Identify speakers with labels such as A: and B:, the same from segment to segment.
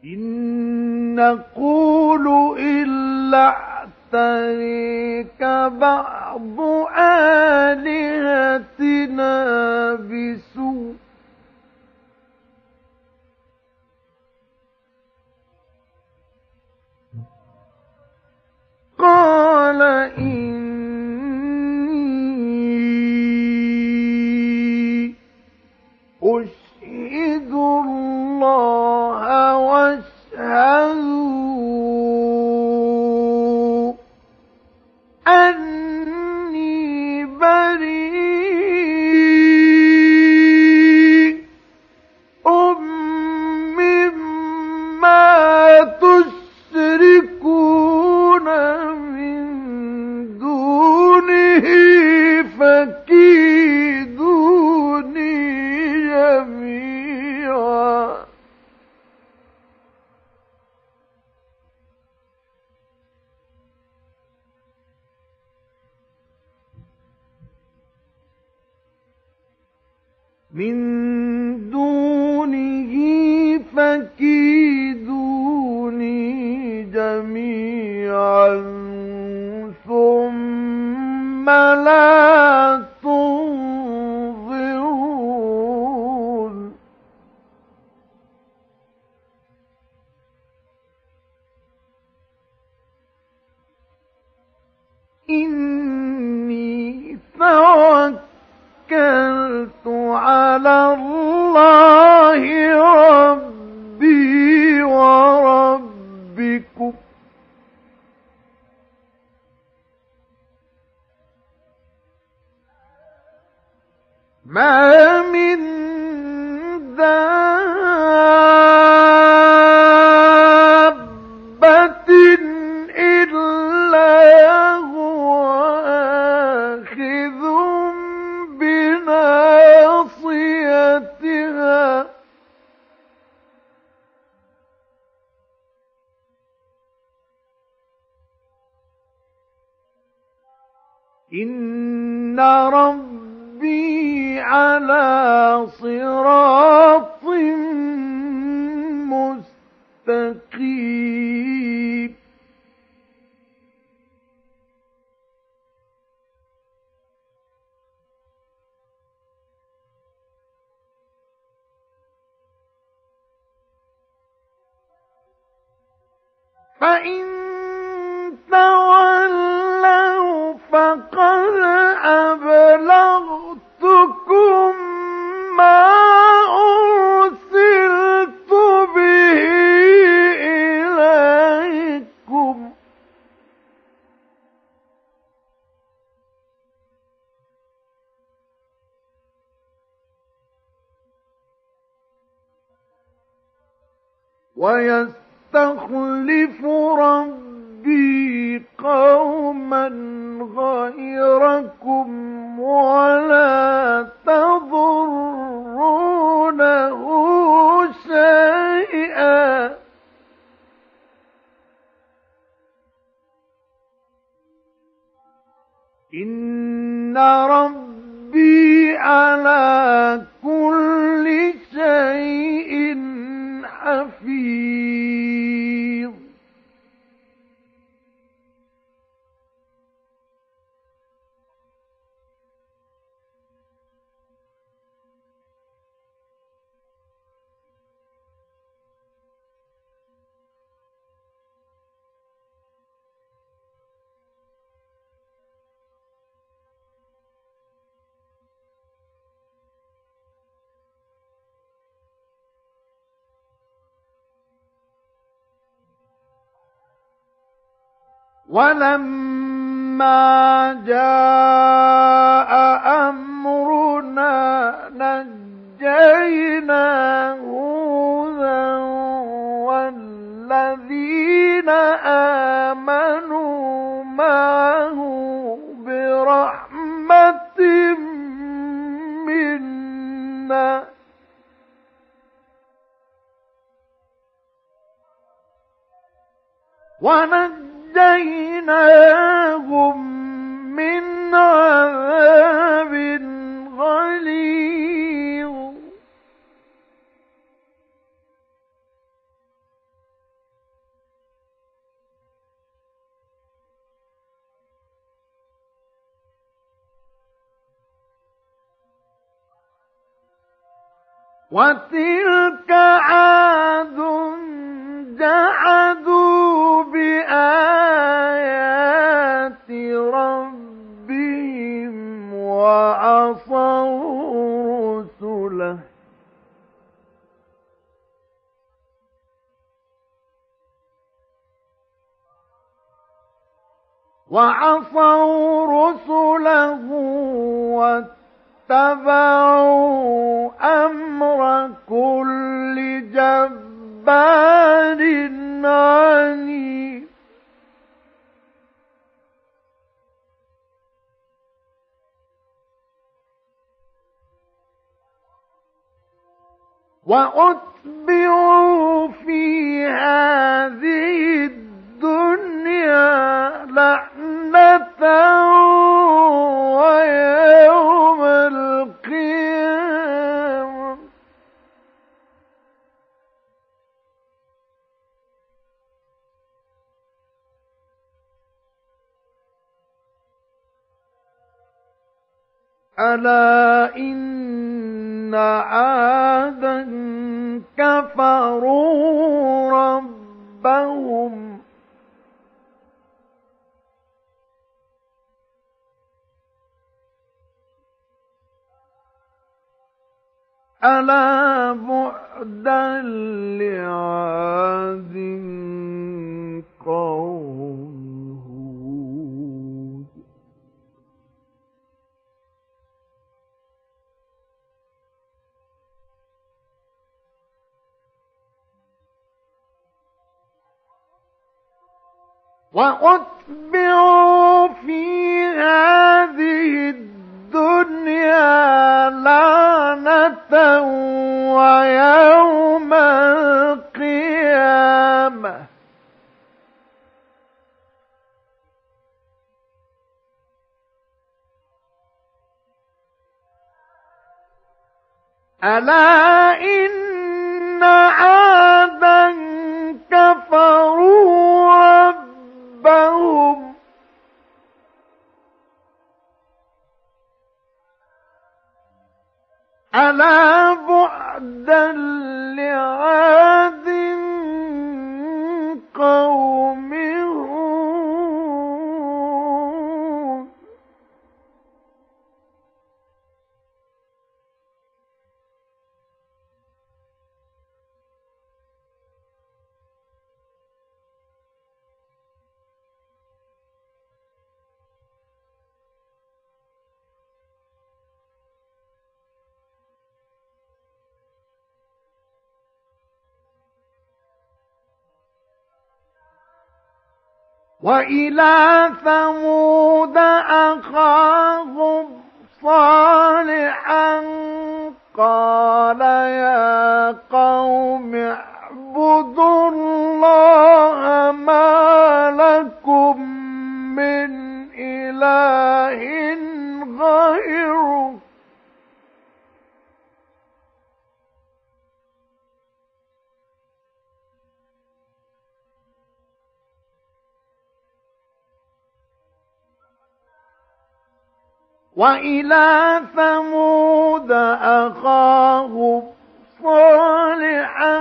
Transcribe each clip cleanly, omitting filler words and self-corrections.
A: إن نقول إلا اعتريك بعض آلهتنا بسوء قال إني أشهد الله واشهدوا أني بريء مما تشركون من دونه فكيدوني جميعا من دونه فكيدوني جميعا ثم لا تنظرون إني توكلت على الله ربي وربكم ما من دابة إلا هو آخذ بناصيتها إن ربي على صراط مستقيم فإن تولوا فقد أبلغتكم ما أرسلت به إليكم ويستخلف ربي قوما غيركم ولا تضرونه شيئا إن ربي على كل شيء حفيظ ولما جاء أمرنا نجينا هودا والذين آمنوا معه برحمة منا ونجيناهم من عذاب غليظ وتلك عاد جحدوا بآيات ربهم وعصوا رسله واتبعوا أمر كل جبار عنيد وأتبعوا في هذه الدنيا لعنة ويوم القيامة ألا إن عادا كفروا ربهم ألا بعدا لعاد قوم هود وأتبعوا في هذه الدنيا لعنة ويوم القيامة ألا إن عادا كفروا ربهم ألا بعدا لعاد قوم هود وإلى ثمود أخاهم صالحا قال يا قوم اعبدوا الله ما لكم من إله غيره وإلى ثمود أخاهم صالحا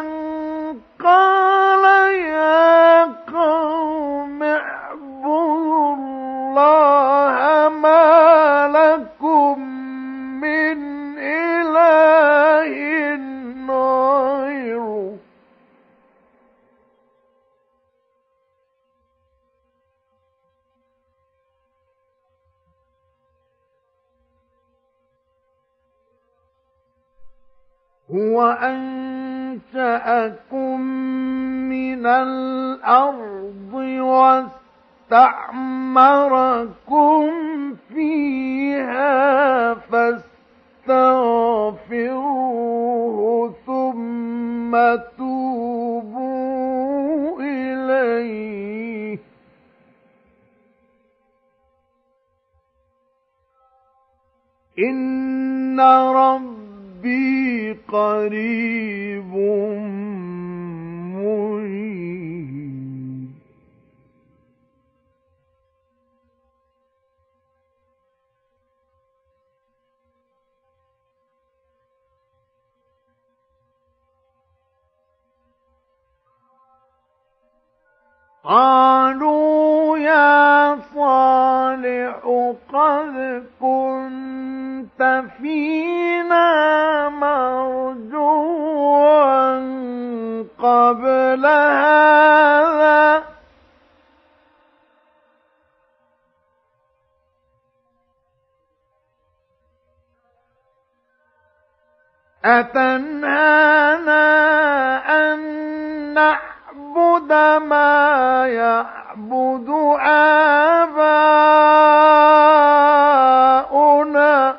A: قال يا قوم اعبدوا الله ما لكم من إله غيره هو أنشأكم من الأرض واستعمركم فيها فاستغفروه ثم توبوا إليه إن ربي قريب مجيب قالوا يا صالح قد كنت فينا مرجوا قبل هذا أتنهانا أن نعبد ما يعبد آباؤنا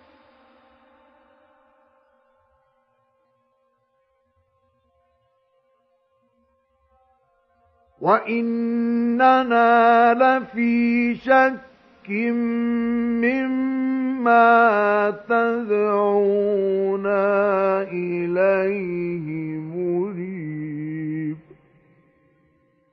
A: وإننا لفي شك مما تدعونا إليه